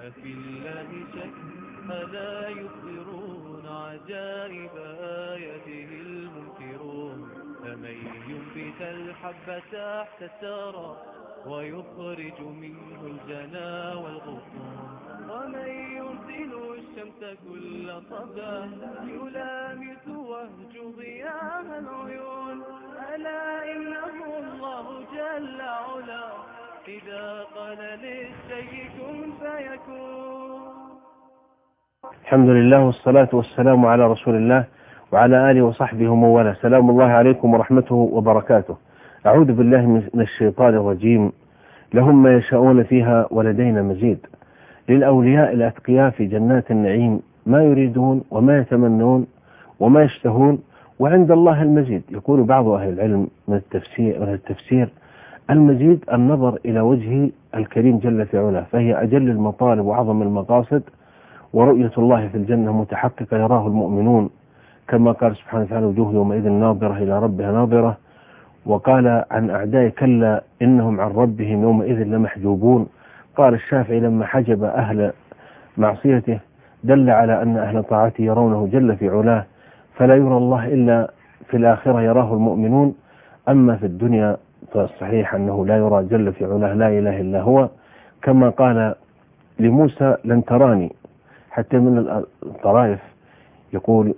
أفي الله شك ألا يخبرون عجائب آياته المنكرون فمن ينبت الحب تحت الثرى ويخرج منه الجنا والغصون ومن يرسل الشمس كل صباح يلامس وهج ضياء العيون ألا إنه الله جل علا إذا قال للشيء كن فيكون. الحمد لله والصلاة والسلام على رسول الله وعلى آله وصحبه ومن والاه. سلام الله عليكم ورحمته وبركاته. أعوذ بالله من الشيطان الرجيم. لهم ما يشاءون فيها ولدينا مزيد. للأولياء الأتقياء في جنات النعيم ما يريدون وما يتمنون وما يشتهون وعند الله المزيد. يقول بعض أهل العلم من التفسير المزيد النظر إلى وجه الكريم جل في علاه، فهي أجل المطالب وأعظم المقاصد، ورؤية الله في الجنة متحققة يراه المؤمنون، كما قال سبحانه وتعالى: وجوه يومئذ ناظرة إلى ربها ناظرة. وقال عن أعداء: كلا إنهم عن ربهم يومئذ لمحجوبون. قال الشافعي: لما حجب أهل معصيته دل على أن أهل طاعته يرونه جل في علاه، فلا يرى الله إلا في الآخرة يراه المؤمنون. أما في الدنيا فالصحيح أنه لا يرى جل في علاه، لا إله إلا هو، كما قال لموسى: لن تراني. حتى من الطرائف يقول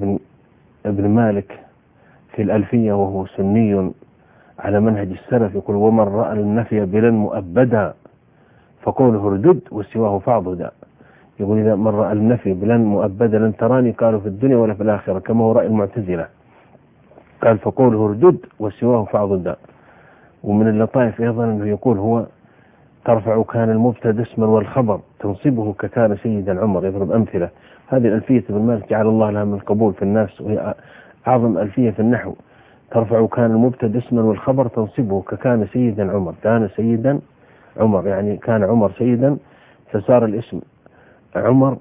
ابن مالك في الألفية وهو سني على منهج السلف، يقول: ومن رأى النفي بلن مؤبدا فقوله اردد وسواه فاعضدا. يقول: إذا من رأى النفي بلن مؤبدا لن تراني قالوا في الدنيا ولا في الآخرة، كما هو رأي المعتزلة، قال فقوله اردد وسواه فاعضدا. ومن اللطائف أيضا أنه يقول: هو ترفع كان المبتدا اسما والخبر تنصبه ككان سيدا عمر. يضرب أمثلة. هذه الألفية ابن مالك جعل الله لها من القبول في الناس، وهي أعظم ألفية في النحو. ترفع كان المبتدا اسما والخبر تنصبه ككان سيدا عمر. كان سيدا عمر يعني كان عمر سيدا، فصار الاسم عمر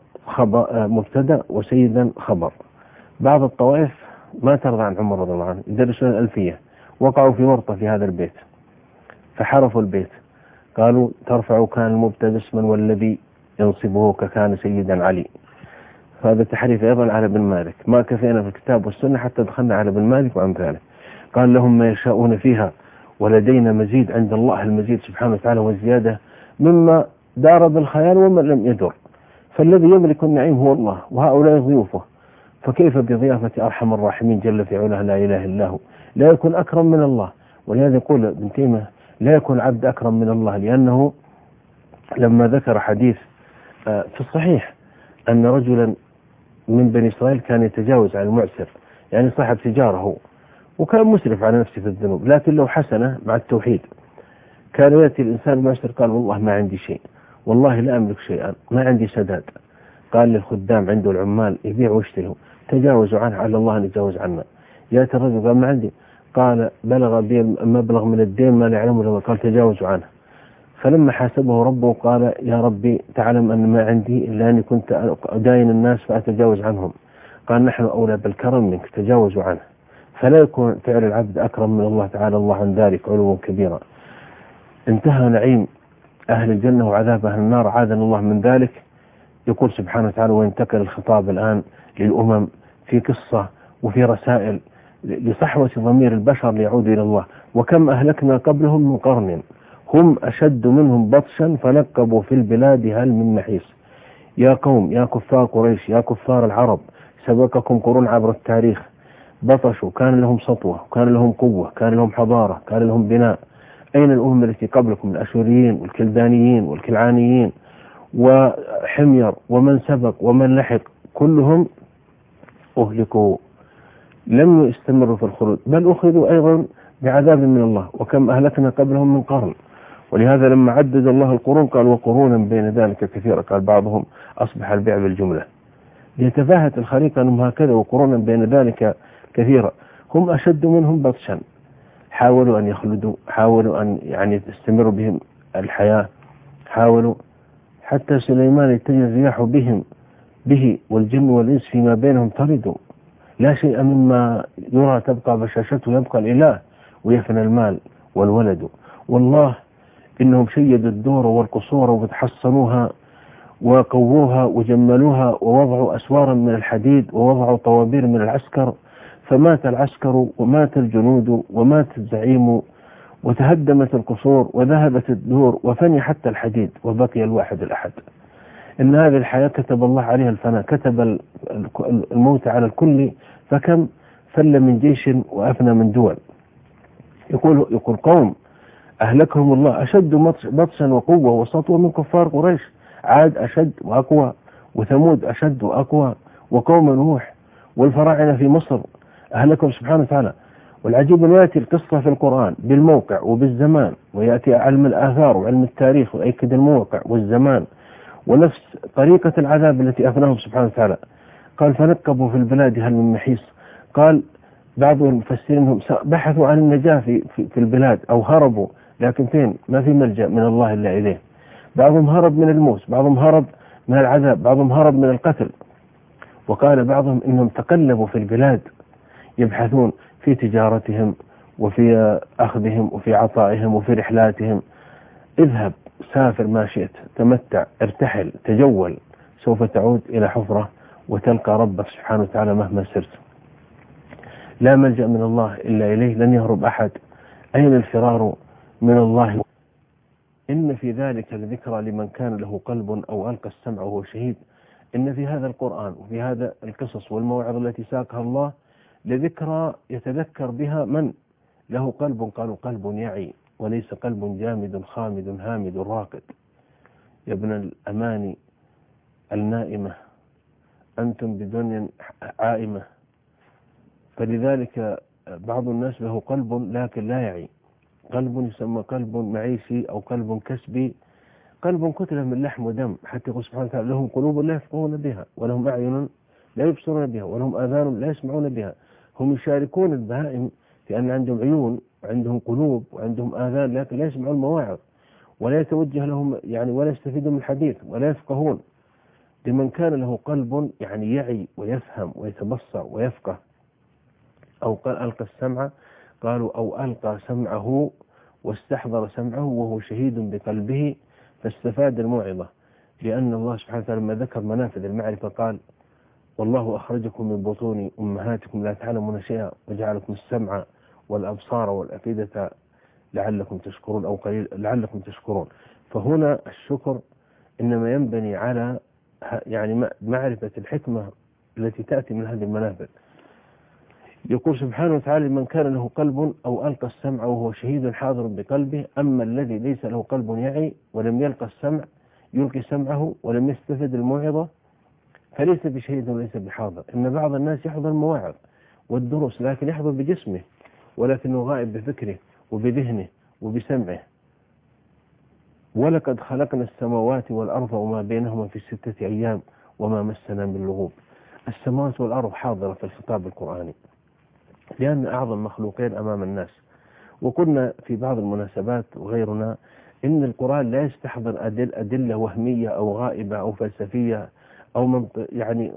مبتدا وسيدا خبر. بعض الطوائف ما ترضى عن عمر رضي الله عنه، يدرسون الألفية، وقعوا في ورطة في هذا البيت فحرفوا البيت، قالوا: ترفع كان المبتدا اسما والذي ينصبه ككان سيدا علي. فهذا تحريف أيضا على ابن مالك. ما كفينا في الكتاب والسنة حتى دخلنا على ابن مالك وأمثاله. قال: لهم ما يشاءون فيها ولدينا مزيد. عند الله المزيد سبحانه وتعالى والزيادة مما دار بالخيال وما لم يدر. فالذي يملك النعيم هو الله، وهؤلاء ضيوفه، فكيف بضيافة أرحم الراحمين جل في علاه لا إله إلا هو؟ لا يكون أكرم من الله. ولهذا يقول ابن تيمية: لا يكون عبد أكرم من الله، لأنه لما ذكر حديث في الصحيح أن رجلا من بني إسرائيل كان يتجاوز عن المعسر، يعني صاحب تجارة هو، وكان مسرف على نفسه في الذنوب، لكن له حسنة مع التوحيد. كان يأتي الإنسان المعسر قال: والله ما عندي شيء، والله لا أملك شيئا، ما عندي سداد. قال للخدام عنده العمال: يبيع ويشتروا، تجاوزوا عنه على الله أن يتجاوز عنا. يأتي الرجل قال: ما عندي. قال: بلغ بي مبلغ من الدين ما لا يعلمه الله. قال: تجاوزوا عنه. فلما حاسبه ربه قال: يا ربي تعلم أن ما عندي إلا أني كنت أداين الناس فأتجاوز عنهم. قال: نحن أولى بالكرم منك، تجاوزوا عنه. فلا يكون فعل العبد أكرم من الله تعالى الله عن ذلك علوا كبيرا. انتهى نعيم أهل الجنة وعذاب أهل النار، عاذنا الله من ذلك. يقول سبحانه وتعالى: وينتقل الخطاب الآن للأمم في قصة وفي رسائل لصحوة ضمير البشر ليعودوا إلى الله. وكم أهلكنا قبلهم من قرن هم أشد منهم بطشا فنقبوا في البلاد هل من محيص. يا قوم، يا كفار قريش، يا كفار العرب، سبقكم قرون عبر التاريخ بطشوا، كان لهم سطوة، كان لهم قوة، كان لهم حضارة، كان لهم بناء. أين الأمم التي قبلكم؟ الأشوريين والكلدانيين والكلعانيين وحمير ومن سبق ومن لحق، كلهم أهلكوا، لم يستمروا في الخروج، بل أخذوا أيضا بعذاب من الله. وكم أهلكنا قبلهم من قرن. ولهذا لما عدد الله القرون قال: وقرونا بين ذلك كثيرة. قال بعضهم: أصبح البيع بالجملة، ليتفاهت الخليقة أنهم هكذا، وقرونا بين ذلك كثيرة. هم أشد منهم بطشا، حاولوا أن يخلدوا، حاولوا أن يعني تستمر بهم الحياة، حاولوا حتى سليمان اتجه الرياح به والجن والإنس فيما بينهم طردوا. لا شيء مما يرى تبقى بشاشته، يبقى الإله ويفنى المال والولد. والله إنهم شيدوا الدور والقصور وتحصنوها وقووها وجملوها ووضعوا أسوارا من الحديد ووضعوا طوابير من العسكر، فمات العسكر ومات الجنود ومات الزعيم وتهدمت القصور وذهبت الدور وفني حتى الحديد وبقي الواحد الأحد. إن هذه الحياة كتب الله عليها الفناء، كتب الموت على الكل، فكم فل من جيش وأفنى من دول. يقول قوم أهلكهم الله أشد بطشا وقوة وسطوة من كفار قريش، عاد أشد وأقوى، وثمود أشد وأقوى، وقوم نوح والفراعنة في مصر أهلكهم سبحانه وتعالى. والعجيب أن يأتي القصة في القرآن بالموقع وبالزمان، ويأتي علم الآثار وعلم التاريخ ويأكد الموقع والزمان ونفس طريقة العذاب التي أفناهم سبحانه وتعالى. قال فنكبوا في البلاد هل من محيص. قال بعض المفسرين انهم بحثوا عن النجاة في البلاد أو هربوا، لكن فين؟ ما في ملجأ من الله إلا إليه. بعضهم هرب من الموت، بعضهم هرب من العذاب، بعضهم هرب من القتل. وقال بعضهم إنهم تقلبوا في البلاد يبحثون في تجارتهم وفي أخذهم وفي عطائهم وفي رحلاتهم. اذهب سافر ما شئت، تمتع، ارتحل، تجول، سوف تعود إلى حفرة وتلقى ربك سبحانه وتعالى مهما سرت. لا ملجأ من الله إلا إليه، لن يهرب أحد. أين الفرار من الله؟ إن في ذلك لذكرى لمن كان له قلب أو ألقى السمع وهو شهيد. إن في هذا القرآن وفي هذا القصص والموعظة التي ساقها الله لذكرى يتذكر بها من له قلب، قالوا قلب يعي وليس قلب جامد خامد هامد راقد. يا ابن الأماني النائمة أنتم بدنيا عائمة. فلذلك بعض الناس له قلب لكن لا يعي، قلب يسمى قلب معيشي أو قلب كسبي، قلب كتلة من لحم ودم. حتى يقول سبحانه وتعالى لهم قلوب لا يفقهون بها ولهم أعين لا يبصرون بها ولهم آذان لا يسمعون بها. هم يشاركون البهائم في أن عندهم عيون وعندهم قلوب وعندهم آذان، لكن لا يسمعون المواعظ ولا يتوجه لهم ولا يستفيدون من الحديث ولا يفقهون. لمن كان له قلب يعي ويفهم ويتبصر ويفقه. أو قال ألقى السمع، قالوا أو ألقى سمعه واستحضر سمعه وهو شهيد بقلبه فاستفاد الموعظة. لأن الله سبحانه وتعالى لما ذكر منافذ المعرفة قال والله أخرجكم من بطون أمهاتكم لا تعلمون شيئا وجعلكم السمع والأبصار والأفئدة لعلكم تشكرون أو قليل لعلكم تشكرون. فهنا الشكر إنما ينبني على معرفة الحكمة التي تأتي من هذه المنافذ. يقول سبحانه وتعالى من كان له قلب أو ألقى السمع وهو شهيد حاضر بقلبه. أما الذي ليس له قلب يعي ولم يلقى السمع يلقي سمعه ولم يستفد الموعظة فليس بشهيد وليس بحاضر. إن بعض الناس يحضر المواعظ والدروس لكن يحضر بجسمه ولكنه غائب بفكره وبذهنه وبسمعه. ولقد خلقنا السماوات والأرض وما بينهما في 6 أيام وما مسنا من لغوب. السماوات والأرض حاضرة في الخطاب القرآني لأن أعظم مخلوقين أمام الناس. وقلنا في بعض المناسبات وغيرنا إن القرآن لا يستحضر أدلة وهمية أو غائبة أو فلسفية أو منطق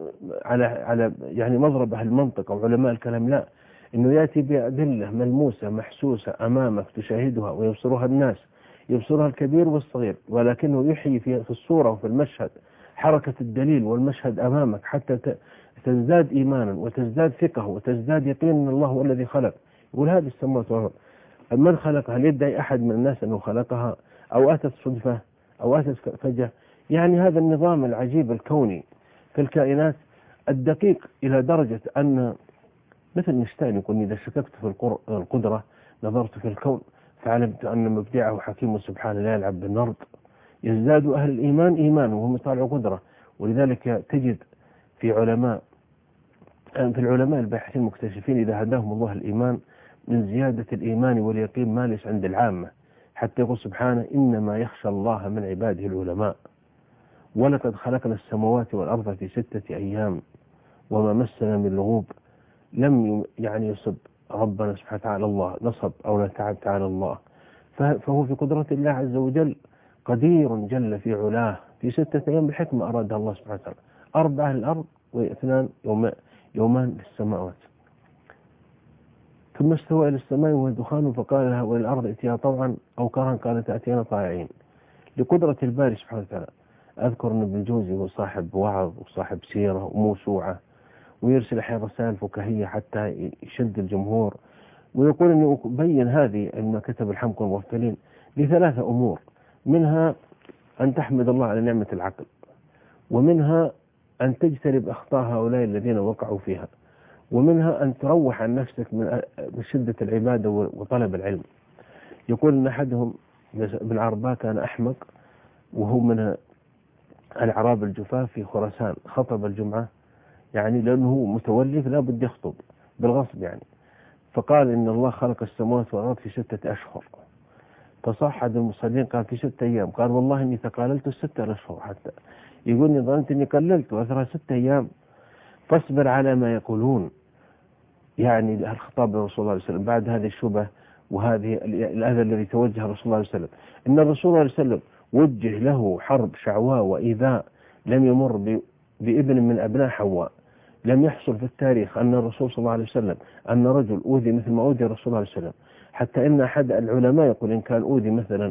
على مضرب أهل المنطق أو علماء الكلام، لا، إنه يأتي بأدلة ملموسة محسوسة أمامك تشاهدها ويبصرها الناس، يبصرها الكبير والصغير، ولكنه يحيي في الصورة وفي المشهد حركة الدليل والمشهد أمامك حتى تزداد إيمانا وتزداد ثقة وتزداد يقين أن الله هو الذي خلق. يقول هذه السماوات والأرض من خلقها؟ هل يدعي أحد من الناس أنه خلقها أو أتت صدفة أو أتت فجأة؟ هذا النظام العجيب الكوني في الكائنات الدقيق إلى درجة أن مثل نشتاين يقول إذا شككت في القدرة نظرت في الكون فعلمت أن مبدعه حكيم سبحانه لا يلعب بالنرد. يزداد أهل الإيمان إيمانا وهم يطالعوا قدرة. ولذلك تجد في العلماء الباحثين المكتشفين إذا هداهم الله الإيمان من زيادة الإيمان واليقين ما ليس عند العامة، حتى يقول سبحانه إنما يخشى الله من عباده العلماء. ولقد خلقنا السماوات والأرض في 6 أيام وما مسنا من لغوب. لم يصب ربنا سبحانه وتعالى الله نصب أو نتعب تعالى الله، فهو في قدرة الله عز وجل قدير جل في علاه. في 6 أيام بحكمة أرادها الله سبحانه وتعالى، 4 للأرض و2 يومان للسماوات. ثم استوى إلى السماء وهي دخان فقال لها وللأرض ائتيها طوعا أو كرها قالت أتينا طائعين. لقدرة الباري سبحانه وتعالى أذكر أن ابن الجوزي هو صاحب وعظ وصاحب سيرة وموسوعة، ويرسل أحيانا رسائل فكاهية حتى يشد الجمهور، ويقول أنه بين هذه أن كتب الحمقى والمغفلين لثلاثة أمور، منها أن تحمد الله على نعمة العقل، ومنها أن تجتنب أخطاء هؤلاء الذين وقعوا فيها، ومنها أن تروح عن نفسك من شدة العبادة وطلب العلم. يقول أن أحدهم بن عرباء كان أحمق، وهو من الأعراب الجفاف في خراسان، خطب الجمعة يعني لأنه متولي فلا بد يخطب بالغصب يعني، فقال إن الله خلق السماوات والأرض في 6 أشهر، فصحد المصلين قال في 6 أيام، قال والله إني تقاللت 6 أشهر، حتى يقول إني ظننت إني قللت وأثرها 6 أيام. فاصبر على ما يقولون، يعني الخطاب للرسول صلى الله عليه وسلم بعد هذه الشبهة وهذه الأذى الذي توجه الرسول صلى الله عليه وسلم. إن الرسول صلى الله عليه وسلم وجه له حرب شعواء وإيذاء لم يمر بابن من أبناء حواء. لم يحصل في التاريخ أن الرسول صلى الله عليه وسلم أن رجل أوذي مثل ما أوذي الرسول صلى الله عليه وسلم، حتى إن أحد العلماء يقول إن كان أوذي مثلا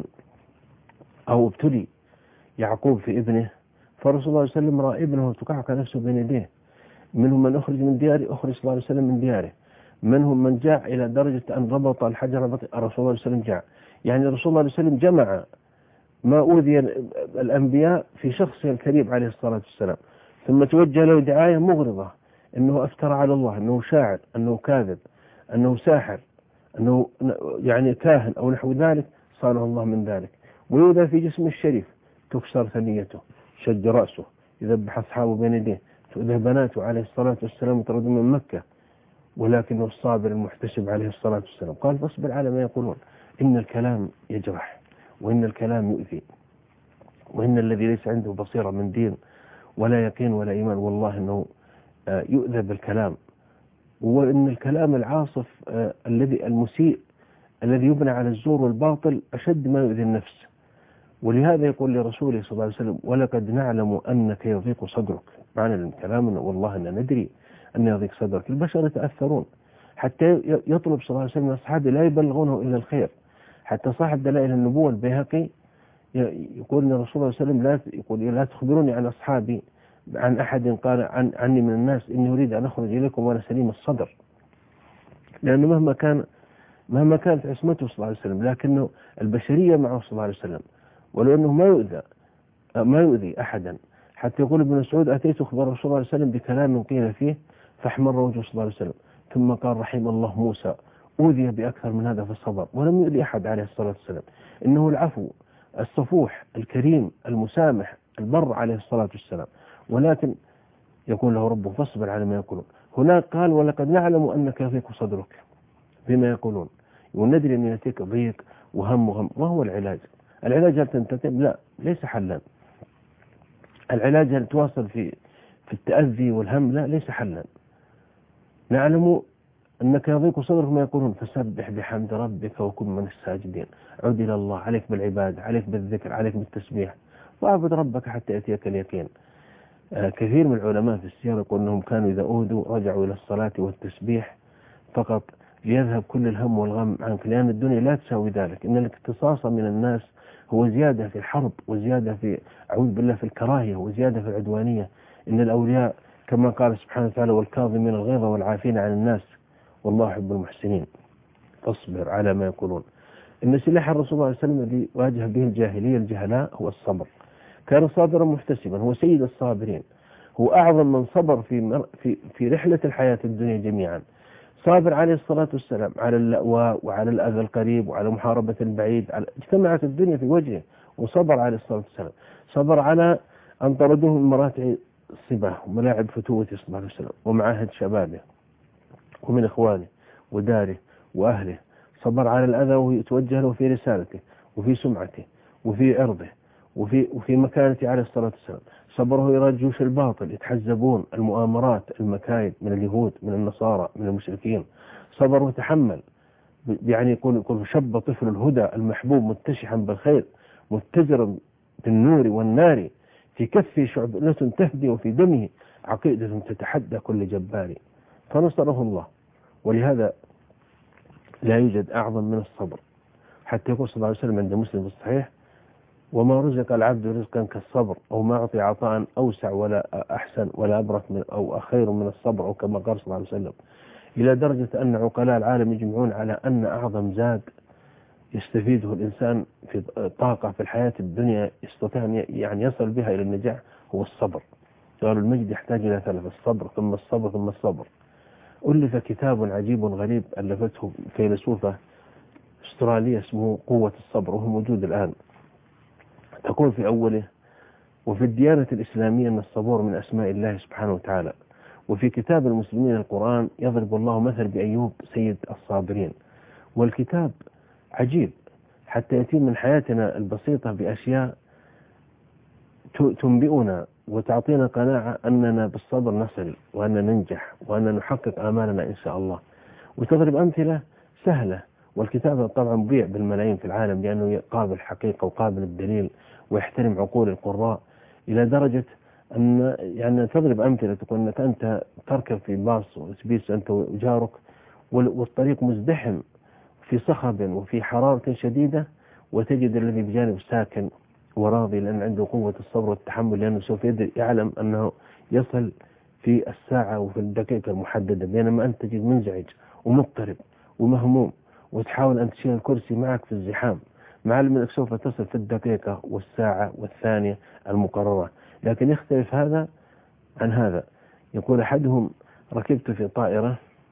أو ابتلي يعقوب في ابنه، فالرسول صلى الله عليه وسلم رأى ابنه تكعك نفسه بين يديه. منهم من أخرج من دياره، أخرج صلى الله عليه وسلم من دياره. منهم من جاع إلى درجة أن ربط الحجر، الرسول صلى الله عليه وسلم جاع. يعني الرسول صلى الله عليه وسلم جمع ما أوذي الأنبياء في شخصه الكريم عليه الصلاة والسلام، ثم توجه له دعاية مغرضة أنه أفترى على الله، أنه شاعر، أنه كاذب، أنه ساحر، أنه يعني كاهن أو نحو ذلك، صانه الله من ذلك. ويؤذى في جسم الشريف، تكسر ثنيته، شج رأسه، يذبح أصحابه بين يديه، تؤذى بناته عليه الصلاة والسلام وترد من مكة، ولكنه الصابر المحتسب عليه الصلاة والسلام. قال فاصبر على ما يقولون، إن الكلام يجرح، وإن الكلام يؤذي، وإن الذي ليس عنده بصيرة من دين ولا يقين ولا إيمان والله أنه يؤذى بالكلام. وإن الكلام العاصف الذي المسيء الذي يبنى على الزور والباطل أشد ما يؤذي النفس. ولهذا يقول لرسوله صلى الله عليه وسلم ولقد نعلم أنك يضيق صدرك، معنى الكلام والله أننا ندري أن يضيق صدرك. البشر يتأثرون، حتى يطلب صلى الله عليه وسلم أصحابه لا يبلغونه إلا الخير. حتى صاحب دلائل النبوة البيهقي يقول أن الرسول صلى الله عليه وسلم لا تخبروني عن أصحابي، عن أحد قال عني من الناس إني أريد أن أخرج إليكم وأنا سليم الصدر. لأنه مهما كانت عصمته صلى الله عليه وسلم، لكنه البشرية معه صلى الله عليه وسلم، ولو أنه ما يؤذي أحدا. حتى يقول ابن مسعود أتيت أخبر الرسول صلى الله عليه وسلم بكلام قيل فيه فاحمر وجهه صلى الله عليه وسلم، ثم قال رحم الله موسى أوذي بأكثر من هذا فالصبر، ولم يؤذي أحد عليه الصلاة والسلام. إنه العفو الصفوح الكريم المسامح البر عليه الصلاة والسلام. ولكن يقول له ربه فاصبر على ما يقولون. هناك قال ولقد نعلم أنك يضيق صدرك بما يقولون، وندري أن يأتيك ضيق وهم. وهو العلاج هل تنتقم؟ لا، ليس حلا. العلاج هل تواصل في التأذي والهم؟ لا، ليس حلا. نعلم أنك يضيق صدرك ما يقولون، فسبح بحمد ربك وكن من الساجدين. عد إلى الله، عليك بالعبادة، عليك بالذكر، عليك بالتسبيح، واعبد ربك حتى يأتيك اليقين. كثير من العلماء في السيرة يقول أنهم كانوا إذا أوذوا رجعوا إلى الصلاة والتسبيح فقط ليذهب كل الهم والغم عنك، لأن الدنيا لا تساوي ذلك. إن الاقتصاص من الناس هو زيادة في الحرب، وزيادة في أعوذ بالله في الكراهية، وزيادة في العدوانية. إن الأولياء كما قال سبحانه وتعالى والكاظمين الغيظ والعافين عن الناس والله يحب المحسنين. فاصبر على ما يقولون. إن سلاح الرسول صلى الله عليه وسلم الذي واجه به الجاهلية الجهلاء هو الصبر. كان صابرا محتسبا، هو سيد الصابرين، هو أعظم من صبر في رحلة الحياة الدنيا جميعا. صابر عليه الصلاة والسلام على اللأواء وعلى الأذى القريب وعلى محاربة البعيد، اجتمعت الدنيا في وجهه وصبر عليه الصلاة والسلام. صبر على أن طردوه من مراتع الصبا وملاعب فتوته صلى الله عليه وسلم ومعاهد شبابه ومن إخوانه وداره وأهله. صبر على الأذى ويتوجه له في رسالته وفي سمعته وفي عرضه وفي مكانته عليه الصلاة والسلام. صبره يرى جيوش الباطل يتحزبون المؤامرات المكايد من اليهود من النصارى من المشركين. صبر وتحمل، يعني يقول شب طفل الهدى المحبوب متشحا بالخير متجرا بالنور والنار، في كفه شعبلة تهدي وفي دمه عقيدة تتحدى كل جبار. فنصره الله. ولهذا لا يوجد أعظم من الصبر. حتى يقول صلى الله عليه وسلم عند مسلم في الصحيح وما رزق العبد رزقا كالصبر، أو ما أعطي عطاء أوسع ولا أحسن ولا أبرك من أو خير من الصبر، أو كما قال صلى الله عليه وسلم، إلى درجة أن عقلاء العالم يجمعون على أن أعظم زاد يستفيده الإنسان في طاقة في الحياة الدنيا يستطيع أن يعني يصل بها إلى النجاح هو الصبر. قالوا المجد يحتاج إلى ثلاث: الصبر ثم الصبر ثم الصبر. ألف كتاب عجيب غريب ألفته فيلسوفة استرالية اسمه قوة الصبر، وهو موجود الآن. تقول في أوله: وفي الديانة الإسلامية أن الصبور من أسماء الله سبحانه وتعالى، وفي كتاب المسلمين القرآن يضرب الله مثل بأيوب سيد الصابرين. والكتاب عجيب حتى يتم من حياتنا البسيطة بأشياء تنبئنا وتعطينا قناعة أننا بالصبر نصل وأننا ننجح وأننا نحقق آمالنا إن شاء الله، وتضرب أمثلة سهلة. والكتاب طبعا مبيع بالملايين في العالم لأنه قابل حقيقة وقابل الدليل ويحترم عقول القراء، إلى درجة أن يعني تضرب أمثلة تقول أنك أنت تركب في باص وتبيس أنت وجارك والطريق مزدحم في صخب وفي حرارة شديدة، وتجد الذي بجانب ساكن وراضي لأن عنده قوة الصبر والتحمل، لأنه سوف يعلم أنه يصل في الساعة وفي الدقيقة المحددة، بينما أنت تجد منزعج ومضطرب ومهموم وتحاول أن تشيل الكرسي معك في الزحام، مع أنك سوف تصل في الدقيقة والساعة والثانية المقررة. لكن يختلف هذا عن هذا. يقول أحدهم: ركبت في طائرة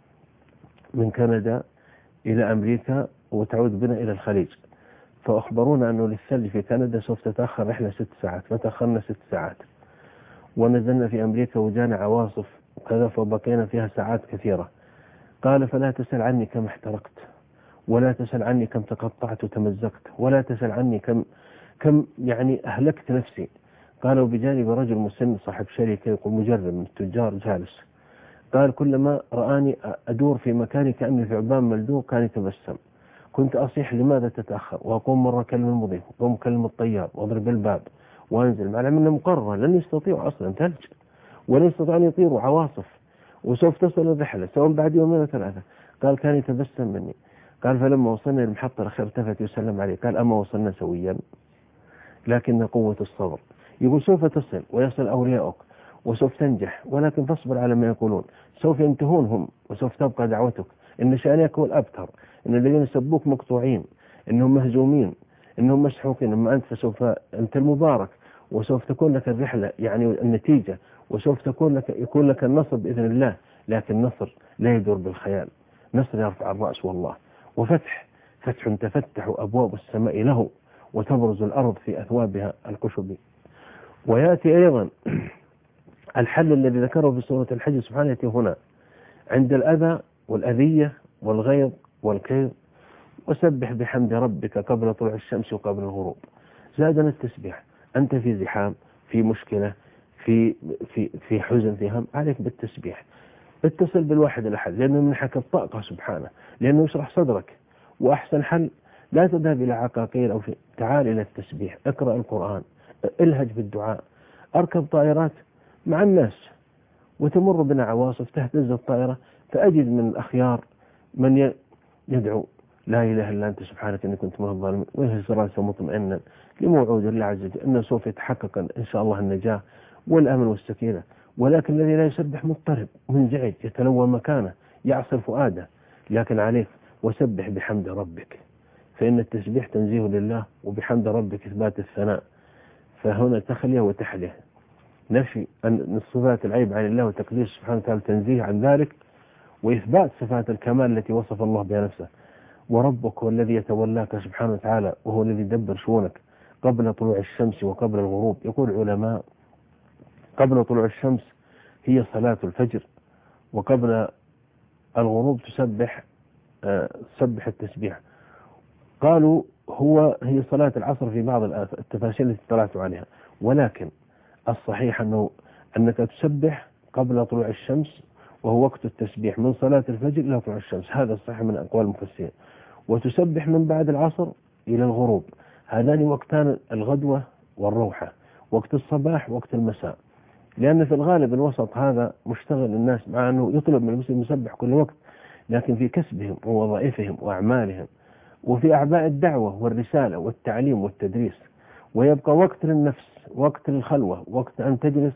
من كندا إلى أمريكا وتعود بنا إلى الخليج، فأخبرونا أنه للثلج في كندا سوف تتأخر رحلة 6 ساعات، فتأخرنا 6 ساعات، ونزلنا في أمريكا وجانا عواصف وكذا فبقينا فيها ساعات كثيرة. قال: فلا تسأل عني كم احترقت، ولا تسأل عني كم تقطعت وتمزقت، ولا تسأل عني كم يعني أهلكت نفسي. قالوا بجانب رجل مسن صاحب شركة يقول مجرب من التجار جالس، قال: كلما رآني أدور في مكاني كأني ثعبان ملدوغ كان يتبسم، كنت أصيح لماذا تتأخر، وأقوم مرة أكلم المضيف وأقوم أكلم الطيار وأضرب الباب وأنزل، مع العلم أنه مقرر لن يستطيعوا أصلا ثلج ولن يستطيعوا أن يطيروا عواصف، وسوف تصل الرحلة سواء بعد يومين أو 3. قال: كان يتبسم مني. قال: فلما وصلنا للمحطة الأخيرة التفت يسلم عليه، قال: أما وصلنا سويا؟ لكن قوة الصبر. يقول سوف تصل ويصل أولياؤك وسوف تنجح، ولكن فاصبر على ما يقولون، سوف ينتهون هم وسوف تبقى دعوتك، إن شأنك هو الأبتر، إن الذين يسبوك مقطوعين، إنهم مهزومين، إنهم مسحوقين، أما أنت فسوف أنت المبارك، وسوف تكون لك الرحلة يعني النتيجة، وسوف يكون لك النصر بإذن الله. لكن النصر لا يدور بالخيال، نصر يرفع الرأس والله، وفتح تفتح أبواب السماء له وتبرز الأرض في أثوابها الكشب. ويأتي أيضا الحل الذي ذكره في سورة الحج سبحانه يأتي هنا عند الأذى والأذية والغيظ والكيظ: وسبح بحمد ربك قبل طلوع الشمس وقبل الغروب. زادنا التسبيح، أنت في زحام، في مشكلة، في حزن، في هم، عليك بالتسبيح. اتصل بالواحد الأحد لأنه منحك الطاقة سبحانه، لأنه يشرح صدرك. وأحسن حل لا تذهب إلى عقاقير أو تعال إلى التسبيح، اقرأ القرآن، الهج بالدعاء، أركب طائرات مع الناس وتمر بنا عواصف تهتز الطائرة، فأجد من الأخيار من يدعو: لا إله إلا أنت سبحانك إني كنت من الظالمين، ويهز رأسه مطمئنا لموعود الله عز وجل أنه سوف يتحقق إن شاء الله النجاة والأمن والسكينة. ولكن الذي لا يسبح مضطرب منزعج يتلوى مكانه يعصر فؤاده. لكن عليك وسبح بحمد ربك، فإن التسبيح تنزيه لله، وبحمد ربك إثبات الثناء، فهنا تخلية وتحلية، نفي أن صفات العيب عن الله وتقديس سبحانه وتعالى تنزيه عن ذلك، وإثبات صفات الكمال التي وصف الله بها نفسه. وربك هو الذي يتولاك سبحانه وتعالى، وهو الذي يدبر شؤونك قبل طلوع الشمس وقبل الغروب. يقول العلماء: قبل طلوع الشمس هي صلاة الفجر، وقبل الغروب سبح التسبيح. قالوا هي صلاة العصر في بعض التفاسير التي اطلعت عليها، ولكن الصحيح أنك تسبح قبل طلوع الشمس، وهو وقت التسبيح من صلاة الفجر إلى طلوع الشمس، هذا الصحيح من أقوال المفسرين. وتسبح من بعد العصر إلى الغروب، هذان وقتان الغدوة والروحة، وقت الصباح وقت المساء. لأن في الغالب الوسط هذا مشتغل الناس، مع أنه يطلب من المسلم يسبح كل وقت، لكن في كسبهم ووظائفهم وأعمالهم، وفي أعباء الدعوة والرسالة والتعليم والتدريس. ويبقى وقت للنفس، وقت للخلوة، وقت أن تجلس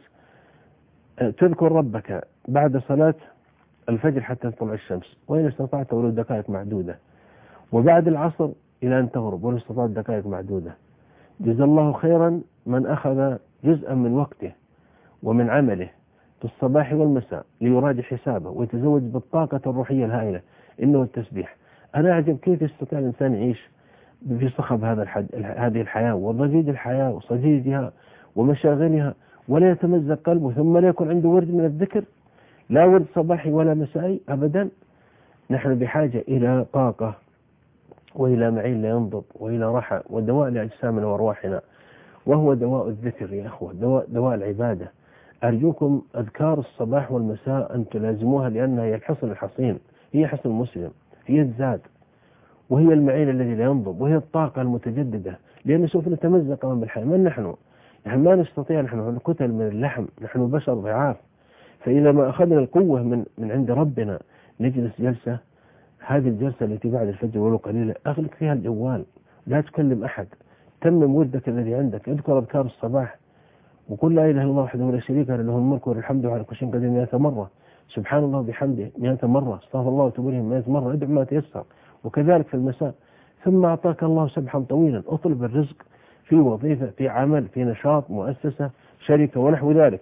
تذكر ربك بعد صلاة الفجر حتى تطلع الشمس، وإن استطعت ولو دقائق معدودة، وبعد العصر إلى أن تغرب ولو استطعت دقائق معدودة. جزا الله خيرا من أخذ جزءا من وقته ومن عمله في الصباح والمساء ليراجع حسابه ويتزوج بالطاقة الروحية الهائلة، إنه التسبيح. أنا أعجب كيف يستطيع الإنسان يعيش في صخب هذه الحياة وضجيج الحياة وصجيجها ومشاغلها ولا يتمزق قلبه، ثم لا يكون عنده ورد من الذكر، لا ورد صباحي ولا مسائي أبدا. نحن بحاجة إلى طاقة وإلى معين لا ينضب وإلى راحة ودواء لأجسامنا وأرواحنا، وهو دواء الذكر يا أخوة، دواء العبادة. أرجوكم أذكار الصباح والمساء أن تلازموها، لأنها هي الحصن الحصين، هي حصن المسلم، هي الزاد، وهي المعين الذي لا ينضب، وهي الطاقة المتجددة، لأن سوف نتمزق أمام الحياة. من نحن ما نستطيع، نحن كتل من اللحم، نحن بشر ضعاف. فإذا ما أخذنا القوة من عند ربنا نجلس جلسة، هذه الجلسة التي بعد الفجر ولو قليلة أغلق فيها الجوال، لا تكلم أحد، تمم وردك الذي عندك، اذكر أذكار الصباح وقل لا إله إلا الله وحده لا شريك له، له الملك والحمد على كل شيء قدير 100 مرة، سبحان الله بحمده 100 مرة، استغفر الله وتوب إليه 100 مرة، ادعو ما تيسر. وكذلك في المساء. ثم أعطاك الله سبحا طويلا، اطلب الرزق في وظيفة، في عمل، في نشاط، مؤسسة، شركة ونحو ذلك.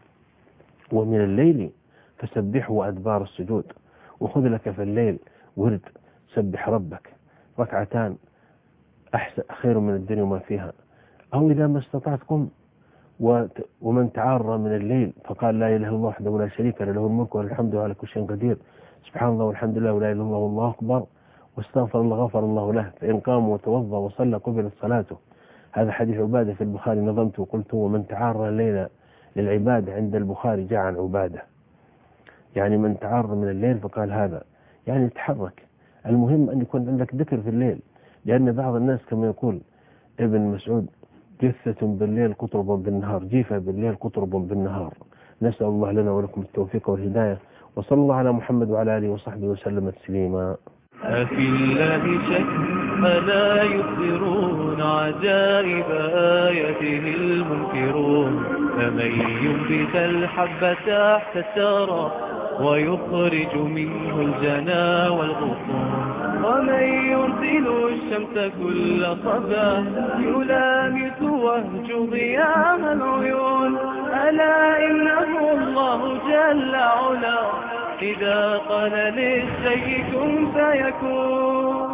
ومن الليل فسبحه أدبار السجود، وخذ لك في الليل ورد سبح ربك ركعتان خير من الدنيا وما فيها. أو إذا ما استطعت قم ومن تعار من الليل فقال لا إله إلا الله وحده لا شريك له، له الملك والحمد على كل شيء قدير، سبحان الله والحمد لله ولا إله إلا الله والله أكبر، واستغفر الله غفر الله له، فإن قام وتوضأ وصلى قبلت صلاته. هذا حديث عبادة في البخاري، نظمته وقلت ومن تعار الليل للعبادة عند البخاري جاء عن عبادة، يعني من تعار من الليل فقال هذا، يعني تحرك. المهم أن يكون عندك ذكر في الليل، لأن بعض الناس كما يقول ابن مسعود جثة بالليل قطرب بالنهار، جيفة بالليل قطرب بالنهار. نسأل الله لنا ولكم التوفيق والهداية، وصلى الله على محمد وعلى آله وصحبه وسلم تسليما. أفي الله شك ألا يخبرون عجائب آياته المنكرون، فمن ينبت الحب تحت الثرى ويخرج منه الجنى والغصون، ومن يرسل الشمس كل صباح يلامس وهج ضياء العيون، ألا إنه الله جل علا إذا قال للشيء كن فيكون.